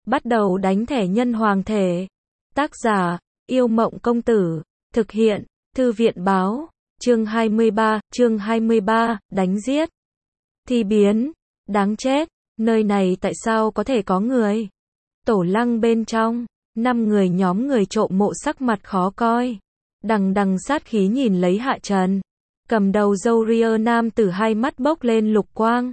Bắt đầu đánh thẻ nhân hoàng thể. Tác giả, Yêu Mộng Công Tử. Thực hiện, Thư viện Báo. Chương 23, đánh giết. Thi biến. Đáng chết, nơi này tại sao có thể có người? Tổ lăng bên trong, 5 người nhóm người trộm mộ sắc mặt khó coi. Đằng đằng sát khí nhìn lấy Hạ Trần. Cầm đầu râu ria nam tử hai mắt bốc lên lục quang.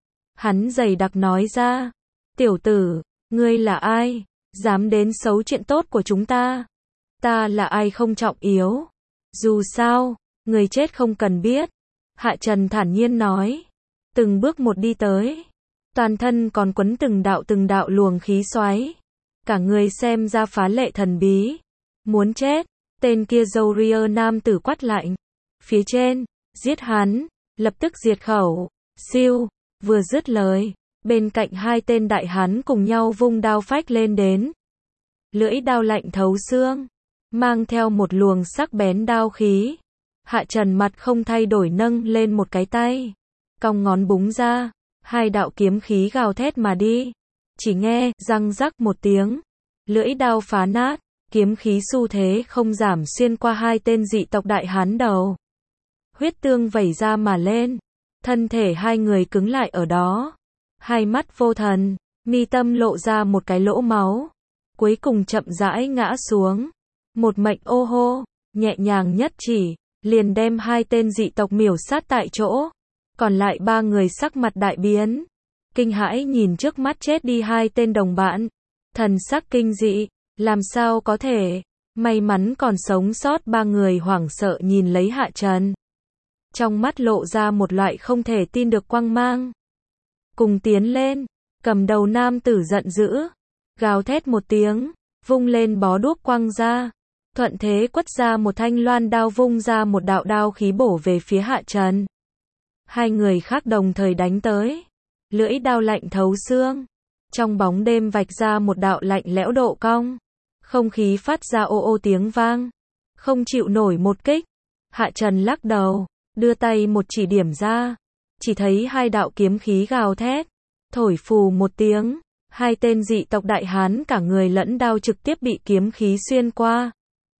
Hắn dày đặc nói ra. Tiểu tử, ngươi là ai? Dám đến xấu chuyện tốt của chúng ta? Ta là ai không trọng yếu. Dù sao, người chết không cần biết. Hạ Trần thản nhiên nói. Từng bước một đi tới. Toàn thân còn quấn từng đạo luồng khí xoáy. Cả người xem ra phá lệ thần bí. Muốn chết, tên kia râu ria nam tử quát lạnh. Phía trên, giết hắn, lập tức diệt khẩu. Siêu, vừa dứt lời, bên cạnh hai tên đại hán cùng nhau vung đao phách lên đến. Lưỡi đao lạnh thấu xương, mang theo một luồng sắc bén đao khí. Hạ Trần mặt không thay đổi nâng lên một cái tay, cong ngón búng ra, hai đạo kiếm khí gào thét mà đi. Chỉ nghe răng rắc một tiếng, lưỡi đao phá nát, kiếm khí xu thế không giảm xuyên qua hai tên dị tộc đại hán đầu. Huyết tương vẩy ra mà lên, thân thể hai người cứng lại ở đó. Hai mắt vô thần, mi tâm lộ ra một cái lỗ máu, cuối cùng chậm rãi ngã xuống. Một mệnh ô hô, nhẹ nhàng nhất chỉ, liền đem hai tên dị tộc miểu sát tại chỗ. Còn lại 3 người sắc mặt đại biến, kinh hãi nhìn trước mắt chết đi hai tên đồng bạn. Thần sắc kinh dị, làm sao có thể? May mắn còn sống sót 3 người hoảng sợ nhìn lấy Hạ Trần. Trong mắt lộ ra một loại không thể tin được quang mang. Cùng tiến lên, cầm đầu nam tử giận dữ, gào thét một tiếng, vung lên bó đuốc quăng ra. Thuận thế quất ra một thanh loan đao, vung ra một đạo đao khí bổ về phía Hạ Trần. Hai người khác đồng thời đánh tới. Lưỡi đao lạnh thấu xương, trong bóng đêm vạch ra một đạo lạnh lẽo độ cong. Không khí phát ra ô ô tiếng vang, không chịu nổi một kích. Hạ Trần lắc đầu, đưa tay một chỉ điểm ra, chỉ thấy hai đạo kiếm khí gào thét, thổi phù một tiếng, hai tên dị tộc đại hán cả người lẫn đao trực tiếp bị kiếm khí xuyên qua.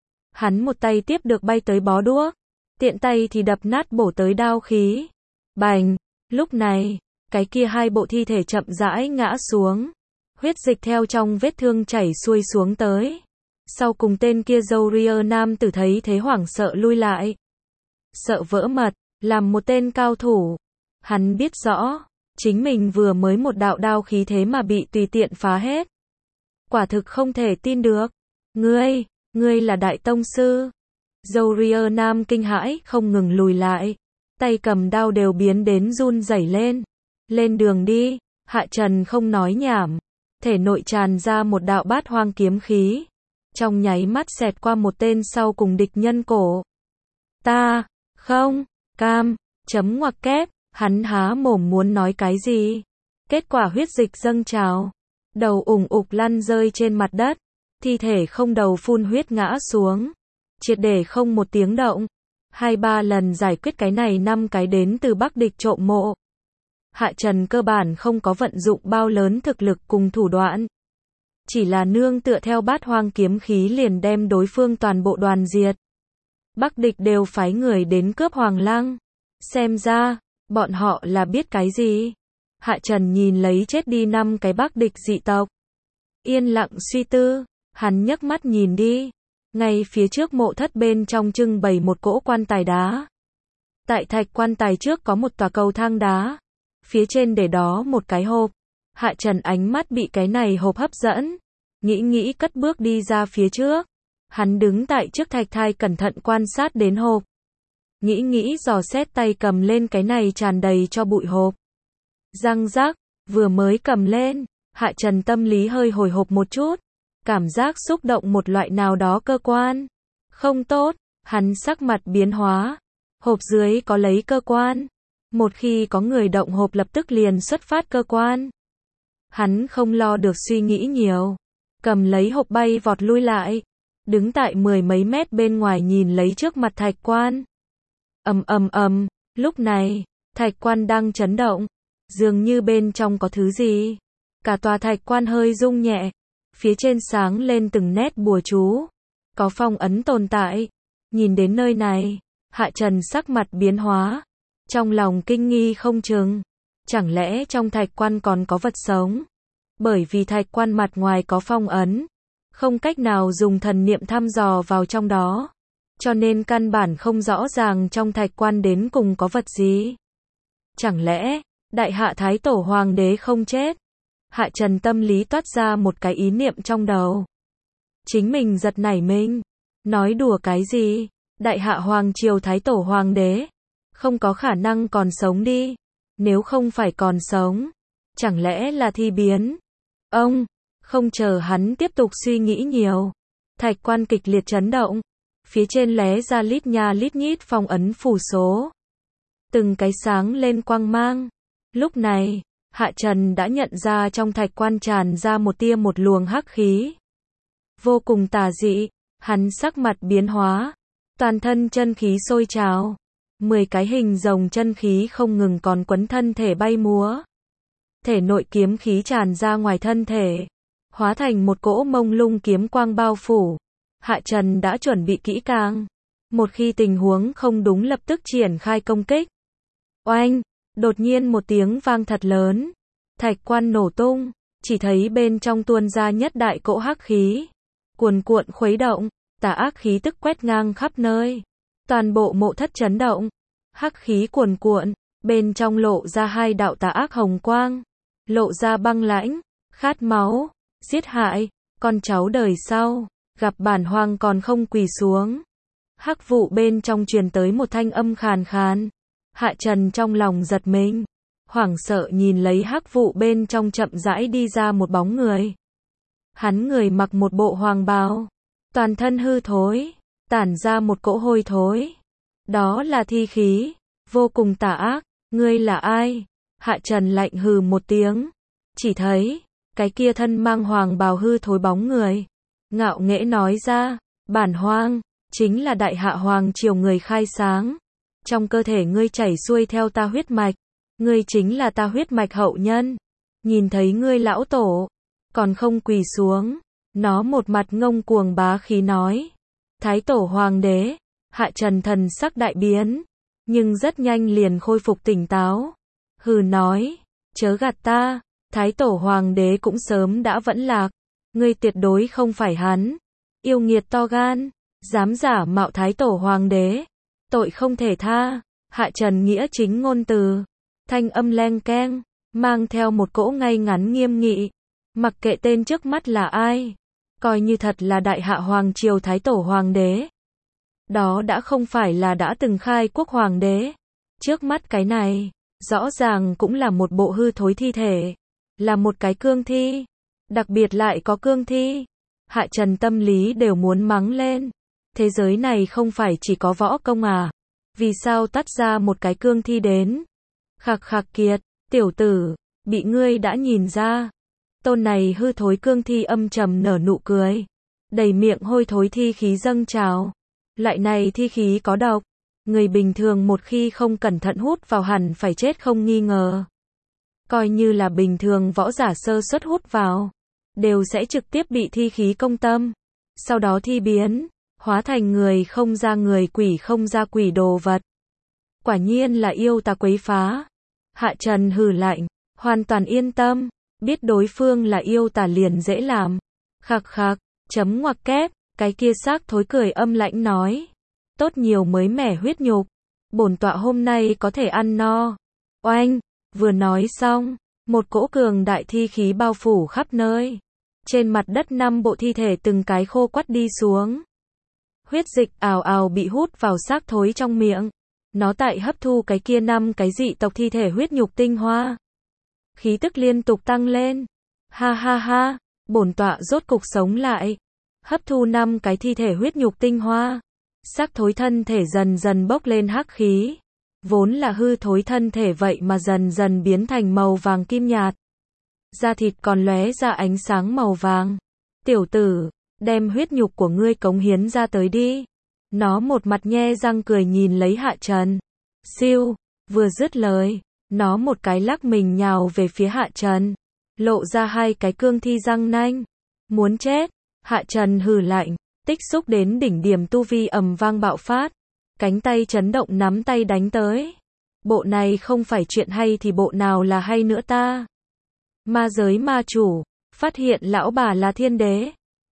Hắn một tay tiếp được bay tới bó đuốc, tiện tay thì đập nát bổ tới đao khí. Bành, lúc này, cái kia hai bộ thi thể chậm rãi ngã xuống, huyết dịch theo trong vết thương chảy xuôi xuống tới. Sau cùng tên kia râu ria nam tử thấy thế hoảng sợ lui lại. Sợ vỡ mật, làm một tên cao thủ, hắn biết rõ, chính mình vừa mới một đạo đao khí thế mà bị tùy tiện phá hết. Quả thực không thể tin được. Ngươi là đại tông sư. Râu ria nam kinh hãi không ngừng lùi lại, tay cầm đao đều biến đến run rẩy lên. Lên đường đi. Hạ Trần không nói nhảm, thể nội tràn ra một đạo bát hoang kiếm khí, trong nháy mắt xẹt qua một tên sau cùng địch nhân cổ. Ta không cam, chấm ngoặc kép. Hắn há mồm muốn nói cái gì, kết quả huyết dịch dâng trào, đầu ủng ục lăn rơi trên mặt đất, thi thể không đầu phun huyết ngã xuống, triệt để không một tiếng động. 2-3 lần giải quyết cái này 5 cái đến từ Bắc địch trộm mộ. Hạ Trần cơ bản không có vận dụng bao lớn thực lực cùng thủ đoạn, chỉ là nương tựa theo bát hoang kiếm khí liền đem đối phương toàn bộ đoàn diệt. Bắc địch đều phái người đến cướp Hoàng Lăng, xem ra bọn họ là biết cái gì. Hạ Trần nhìn lấy chết đi 5 cái Bắc địch dị tộc, yên lặng suy tư. Hắn nhấc mắt nhìn đi, ngay phía trước mộ thất bên trong trưng bày một cỗ quan tài đá. Tại thạch quan tài trước có một tòa cầu thang đá, phía trên để đó một cái hộp. Hạ Trần ánh mắt bị cái này hộp hấp dẫn, nghĩ cất bước đi ra phía trước. Hắn đứng tại trước thạch thai cẩn thận quan sát đến hộp, nghĩ dò xét tay cầm lên cái này tràn đầy cho bụi hộp. Răng rắc, vừa mới cầm lên, Hạ Trần tâm lý hơi hồi hộp một chút, cảm giác xúc động một loại nào đó cơ quan. Không tốt, hắn sắc mặt biến hóa. Hộp dưới có lấy cơ quan. Một khi có người động hộp lập tức liền xuất phát cơ quan. Hắn không lo được suy nghĩ nhiều, cầm lấy hộp bay vọt lui lại, đứng tại 10 mấy mét bên ngoài nhìn lấy trước mặt thạch quan. Ầm, lúc này, thạch quan đang chấn động, dường như bên trong có thứ gì. Cả tòa thạch quan hơi rung nhẹ, phía trên sáng lên từng nét bùa chú, có phong ấn tồn tại. Nhìn đến nơi này, Hạ Trần sắc mặt biến hóa, trong lòng kinh nghi không chừng, chẳng lẽ trong thạch quan còn có vật sống? Bởi vì thạch quan mặt ngoài có phong ấn, không cách nào dùng thần niệm thăm dò vào trong đó, cho nên căn bản không rõ ràng trong thạch quan đến cùng có vật gì. Chẳng lẽ, Đại Hạ Thái Tổ Hoàng đế không chết? Hạ Trần tâm lý toát ra một cái ý niệm trong đầu. Chính mình giật nảy mình, nói đùa cái gì? Đại Hạ Hoàng triều Thái Tổ Hoàng đế, không có khả năng còn sống đi. Nếu không phải còn sống, chẳng lẽ là thi biến? Ông, không chờ hắn tiếp tục suy nghĩ nhiều. Thạch quan kịch liệt chấn động, phía trên lóe ra lít nha lít nhít phong ấn phù số. Từng cái sáng lên quang mang. Lúc này, Hạ Trần đã nhận ra trong thạch quan tràn ra một luồng hắc khí. Vô cùng tà dị, hắn sắc mặt biến hóa, toàn thân chân khí sôi trào. 10 cái hình rồng chân khí không ngừng còn quấn thân thể bay múa. Thể nội kiếm khí tràn ra ngoài thân thể, hóa thành một cỗ mông lung kiếm quang bao phủ. Hạ Trần đã chuẩn bị kỹ càng, một khi tình huống không đúng lập tức triển khai công kích. Oanh, đột nhiên một tiếng vang thật lớn, thạch quan nổ tung, chỉ thấy bên trong tuôn ra nhất đại cỗ hắc khí, cuồn cuộn khuấy động, tà ác khí tức quét ngang khắp nơi. Toàn bộ mộ thất chấn động, hắc khí cuồn cuộn, bên trong lộ ra hai đạo tà ác hồng quang, lộ ra băng lãnh, khát máu, giết hại, con cháu đời sau, gặp bản hoàng còn không quỳ xuống. Hắc vụ bên trong truyền tới một thanh âm khàn khàn. Hạ Trần trong lòng giật mình, hoảng sợ nhìn lấy hắc vụ bên trong chậm rãi đi ra một bóng người. Hắn người mặc một bộ hoàng bào, toàn thân hư thối, tản ra một cỗ hôi thối. Đó là thi khí, vô cùng tà ác. Ngươi là ai? Hạ Trần lạnh hừ một tiếng. Chỉ thấy, cái kia thân mang hoàng bào hư thối bóng người, ngạo nghễ nói ra, bản hoàng, chính là Đại Hạ Hoàng triều người khai sáng. Trong cơ thể ngươi chảy xuôi theo ta huyết mạch, ngươi chính là ta huyết mạch hậu nhân. Nhìn thấy ngươi lão tổ, còn không quỳ xuống. Nó một mặt ngông cuồng bá khí nói. Thái Tổ Hoàng đế. Hạ Trần thần sắc đại biến, nhưng rất nhanh liền khôi phục tỉnh táo. Hừ nói, chớ gạt ta, Thái Tổ Hoàng đế cũng sớm đã vẫn lạc. Ngươi tuyệt đối không phải hắn. Yêu nghiệt to gan, dám giả mạo Thái Tổ Hoàng đế. Tội không thể tha. Hạ Trần nghĩa chính ngôn từ, thanh âm leng keng, mang theo một cỗ ngay ngắn nghiêm nghị. Mặc kệ tên trước mắt là ai, coi như thật là Đại Hạ Hoàng triều Thái Tổ Hoàng đế. Đó đã không phải là đã từng khai quốc hoàng đế. Trước mắt cái này, rõ ràng cũng là một bộ hư thối thi thể. Là một cái cương thi. Đặc biệt lại có cương thi. Hạ Trần tâm lý đều muốn mắng lên. Thế giới này không phải chỉ có võ công à? Vì sao tắt ra một cái cương thi đến? Khạc khạc kiệt, tiểu tử, bị ngươi đã nhìn ra. Tôn này hư thối cương thi âm trầm nở nụ cười. Đầy miệng hôi thối thi khí dâng trào. Loại này thi khí có độc. Người bình thường một khi không cẩn thận hút vào hẳn phải chết không nghi ngờ. Coi như là bình thường võ giả sơ suất hút vào, đều sẽ trực tiếp bị thi khí công tâm. Sau đó thi biến, hóa thành người không ra người quỷ không ra quỷ đồ vật. Quả nhiên là yêu tà quấy phá. Hạ Trần hừ lạnh, hoàn toàn yên tâm, biết đối phương là yêu tà liền dễ làm. Khạc khạc, chấm ngoặc kép, cái kia xác thối cười âm lãnh nói. Tốt nhiều mới mẻ huyết nhục, bổn tọa hôm nay có thể ăn no. Oanh, vừa nói xong, một cỗ cường đại thi khí bao phủ khắp nơi. Trên mặt đất 5 bộ thi thể từng cái khô quắt đi xuống. Huyết dịch ào ào bị hút vào xác thối trong miệng. Nó tại hấp thu cái kia 5 cái dị tộc thi thể huyết nhục tinh hoa. Khí tức liên tục tăng lên. Ha ha ha, bổn tọa rốt cục sống lại. Hấp thu 5 cái thi thể huyết nhục tinh hoa. Xác thối thân thể dần dần bốc lên hắc khí. Vốn là hư thối thân thể vậy mà dần dần biến thành màu vàng kim nhạt. Da thịt còn lóe ra ánh sáng màu vàng. Tiểu tử, đem huyết nhục của ngươi cống hiến ra tới đi. Nó một mặt nhe răng cười nhìn lấy Hạ Trần. Siêu, vừa dứt lời, nó một cái lắc mình nhào về phía Hạ Trần. Lộ ra 2 cái cương thi răng nanh. Muốn chết. Hạ Trần hừ lạnh, tích xúc đến đỉnh điểm tu vi ầm vang bạo phát. Cánh tay chấn động nắm tay đánh tới. Bộ này không phải chuyện hay thì bộ nào là hay nữa ta? Ma giới ma chủ, phát hiện lão bà là thiên đế.